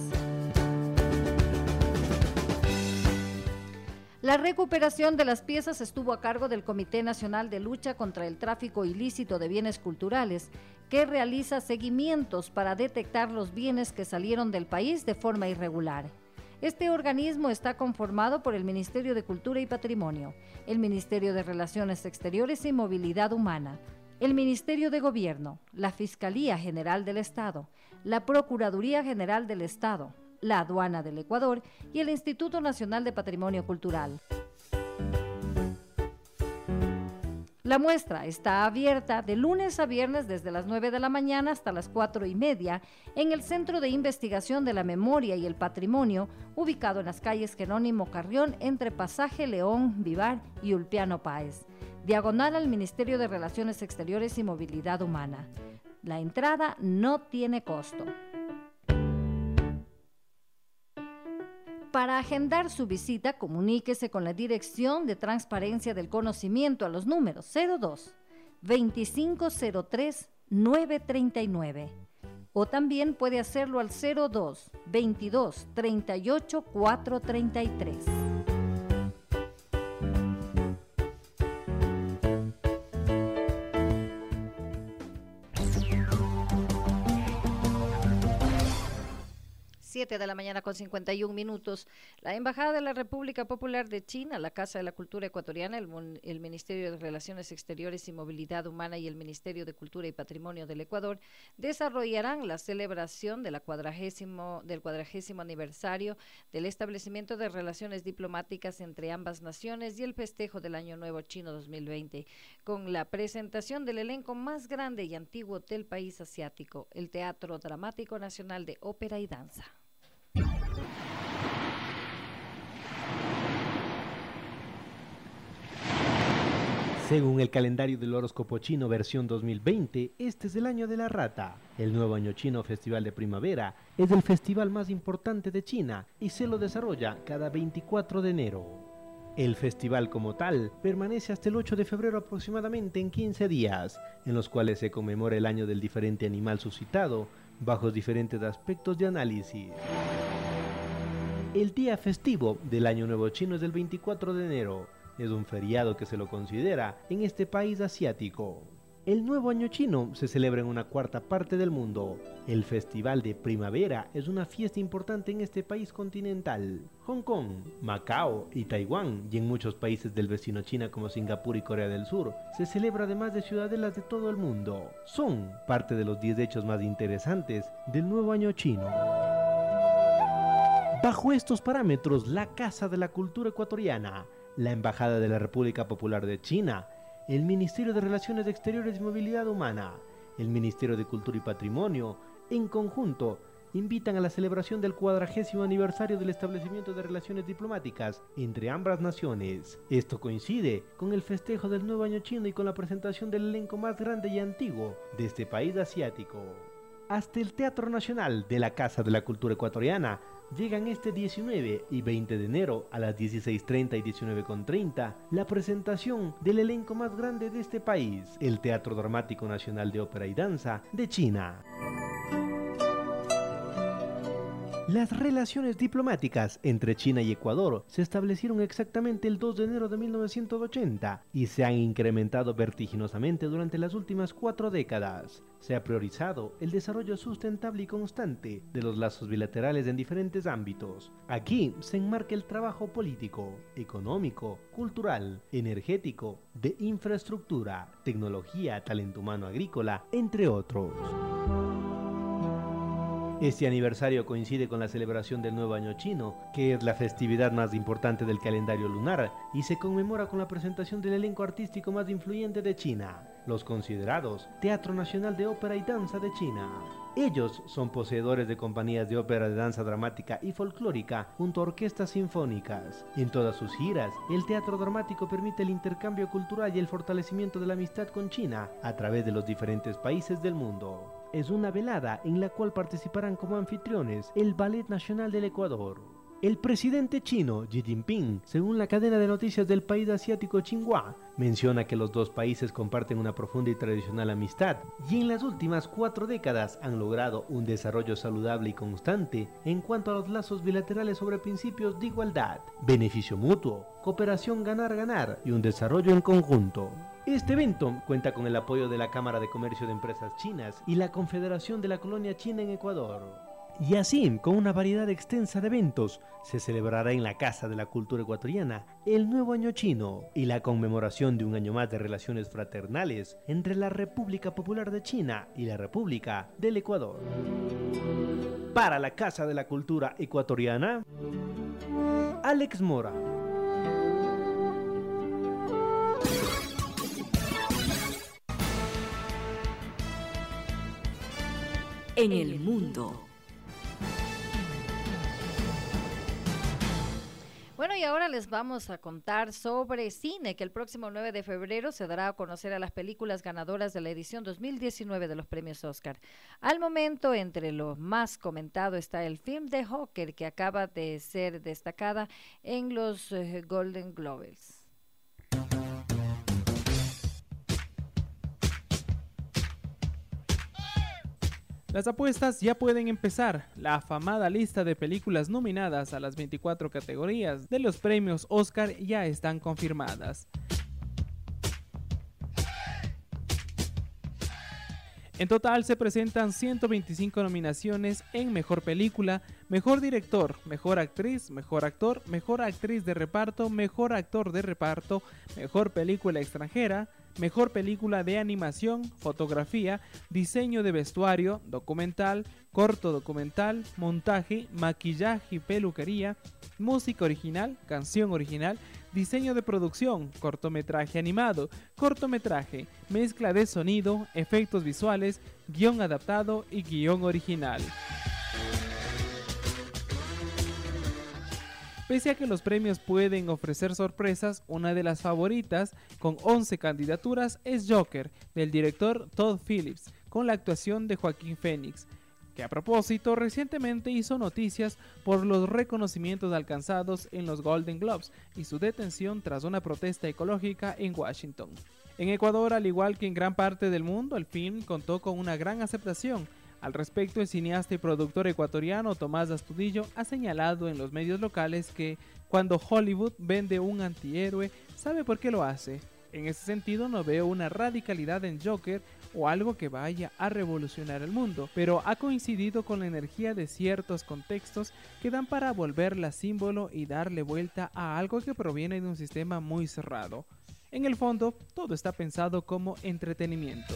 La recuperación de las piezas estuvo a cargo del Comité Nacional de Lucha contra el Tráfico Ilícito de Bienes Culturales, que realiza seguimientos para detectar los bienes que salieron del país de forma irregular. Este organismo está conformado por el Ministerio de Cultura y Patrimonio, el Ministerio de Relaciones Exteriores y Movilidad Humana, el Ministerio de Gobierno, la Fiscalía General del Estado, la Procuraduría General del Estado, la Aduana del Ecuador y el Instituto Nacional de Patrimonio Cultural. La muestra está abierta de lunes a viernes desde las nueve de la mañana hasta las cuatro y media en el Centro de Investigación de la Memoria y el Patrimonio, ubicado en las calles Jerónimo Carrión entre Pasaje León, Vivar y Ulpiano Páez, diagonal al Ministerio de Relaciones Exteriores y Movilidad Humana. La entrada no tiene costo. Para agendar su visita, comuníquese con la Dirección de Transparencia del Conocimiento a los números cero dos, veinticinco cero tres, nueve treinta y nueve o también puede hacerlo al cero dos, veintidós, treinta y ocho, cuatro treinta y tres. siete de la mañana con cincuenta y un minutos. La Embajada de la República Popular de China, la Casa de la Cultura Ecuatoriana, el, el Ministerio de Relaciones Exteriores y Movilidad Humana y el Ministerio de Cultura y Patrimonio del Ecuador desarrollarán la celebración de la cuadragésimo, del cuadragésimo aniversario del establecimiento de relaciones diplomáticas entre ambas naciones y el festejo del Año Nuevo Chino dos mil veinte, con la presentación del elenco más grande y antiguo del país asiático, el Teatro Dramático Nacional de Ópera y Danza. Según el calendario del horóscopo chino versión dos mil veinte, este es el año de la rata. El Nuevo Año Chino Festival de Primavera es el festival más importante de China y se lo desarrolla cada veinticuatro de enero. El festival como tal permanece hasta el ocho de febrero aproximadamente en quince días, en los cuales se conmemora el año del diferente animal suscitado bajo diferentes aspectos de análisis. El día festivo del Año Nuevo Chino es el veinticuatro de enero. Es un feriado que se lo considera en este país asiático. El Nuevo Año Chino se celebra en una cuarta parte del mundo. El Festival de Primavera es una fiesta importante en este país continental. Hong Kong, Macao y Taiwán, y en muchos países del vecino China como Singapur y Corea del Sur, se celebra además de ciudadelas de todo el mundo. Son parte de los diez hechos más interesantes del Nuevo Año Chino. Bajo estos parámetros, la Casa de la Cultura Ecuatoriana, la Embajada de la República Popular de China, el Ministerio de Relaciones Exteriores y Movilidad Humana, el Ministerio de Cultura y Patrimonio, en conjunto, invitan a la celebración del cuadragésimo aniversario del establecimiento de relaciones diplomáticas entre ambas naciones. Esto coincide con el festejo del Nuevo Año Chino y con la presentación del elenco más grande y antiguo de este país asiático. Hasta el Teatro Nacional de la Casa de la Cultura Ecuatoriana llegan este diecinueve y veinte de enero a las dieciséis treinta y diecinueve treinta la presentación del elenco más grande de este país, el Teatro Dramático Nacional de Ópera y Danza de China. Las relaciones diplomáticas entre China y Ecuador se establecieron exactamente el dos de enero de mil novecientos ochenta y se han incrementado vertiginosamente durante las últimas cuatro décadas. Se ha priorizado el desarrollo sustentable y constante de los lazos bilaterales en diferentes ámbitos. Aquí se enmarca el trabajo político, económico, cultural, energético, de infraestructura, tecnología, talento humano agrícola, entre otros. Este aniversario coincide con la celebración del Nuevo Año Chino, que es la festividad más importante del calendario lunar, y se conmemora con la presentación del elenco artístico más influyente de China, los considerados Teatro Nacional de Ópera y Danza de China. Ellos son poseedores de compañías de ópera, de danza dramática y folclórica junto a orquestas sinfónicas. En todas sus giras, el teatro dramático permite el intercambio cultural y el fortalecimiento de la amistad con China a través de los diferentes países del mundo. Es una velada en la cual participarán como anfitriones el Ballet Nacional del Ecuador. El presidente chino Xi Jinping, según la cadena de noticias del país asiático Xinhua, menciona que los dos países comparten una profunda y tradicional amistad y en las últimas cuatro décadas han logrado un desarrollo saludable y constante en cuanto a los lazos bilaterales sobre principios de igualdad, beneficio mutuo, cooperación ganar-ganar y un desarrollo en conjunto. Este evento cuenta con el apoyo de la Cámara de Comercio de Empresas Chinas y la Confederación de la Colonia China en Ecuador. Y así, con una variedad extensa de eventos, se celebrará en la Casa de la Cultura Ecuatoriana el Nuevo Año Chino y la conmemoración de un año más de relaciones fraternales entre la República Popular de China y la República del Ecuador. Para la Casa de la Cultura Ecuatoriana, Alex Mora. en el mundo. Bueno, y ahora les vamos a contar sobre cine, que el próximo nueve de febrero se dará a conocer a las películas ganadoras de la edición dos mil diecinueve de los premios Oscar. Al momento, entre lo más comentado está el film de Joker, que acaba de ser destacada en los eh, Golden Globes. Las apuestas ya pueden empezar. La afamada lista de películas nominadas a las veinticuatro categorías de los premios Oscar ya están confirmadas. En total se presentan ciento veinticinco nominaciones en Mejor Película, Mejor Director, Mejor Actriz, Mejor Actor, Mejor Actriz de Reparto, Mejor Actor de Reparto, Mejor Película Extranjera, Mejor Película de Animación, Fotografía, Diseño de Vestuario, Documental, Corto Documental, Montaje, Maquillaje y Peluquería, Música Original, Canción Original, Diseño de Producción, Cortometraje Animado, Cortometraje, Mezcla de Sonido, Efectos Visuales, Guión Adaptado y Guión Original. Pese a que los premios pueden ofrecer sorpresas, una de las favoritas, con once candidaturas, es Joker, del director Todd Phillips, con la actuación de Joaquín Phoenix, que a propósito recientemente hizo noticias por los reconocimientos alcanzados en los Golden Globes y su detención tras una protesta ecológica en Washington. En Ecuador, al igual que en gran parte del mundo, el film contó con una gran aceptación. Al respecto, el cineasta y productor ecuatoriano Tomás Astudillo ha señalado en los medios locales que cuando Hollywood vende un antihéroe, sabe por qué lo hace. En ese sentido, no veo una radicalidad en Joker o algo que vaya a revolucionar el mundo, pero ha coincidido con la energía de ciertos contextos que dan para volverla símbolo y darle vuelta a algo que proviene de un sistema muy cerrado. En el fondo, todo está pensado como entretenimiento.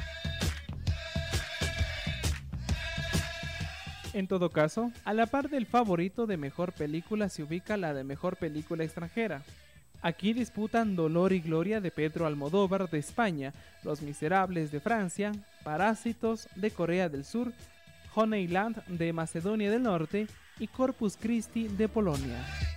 En todo caso, a la par del favorito de mejor película se ubica la de mejor película extranjera. Aquí disputan Dolor y Gloria de Pedro Almodóvar de España, Los Miserables de Francia, Parásitos de Corea del Sur, Honeyland de Macedonia del Norte y Corpus Christi de Polonia.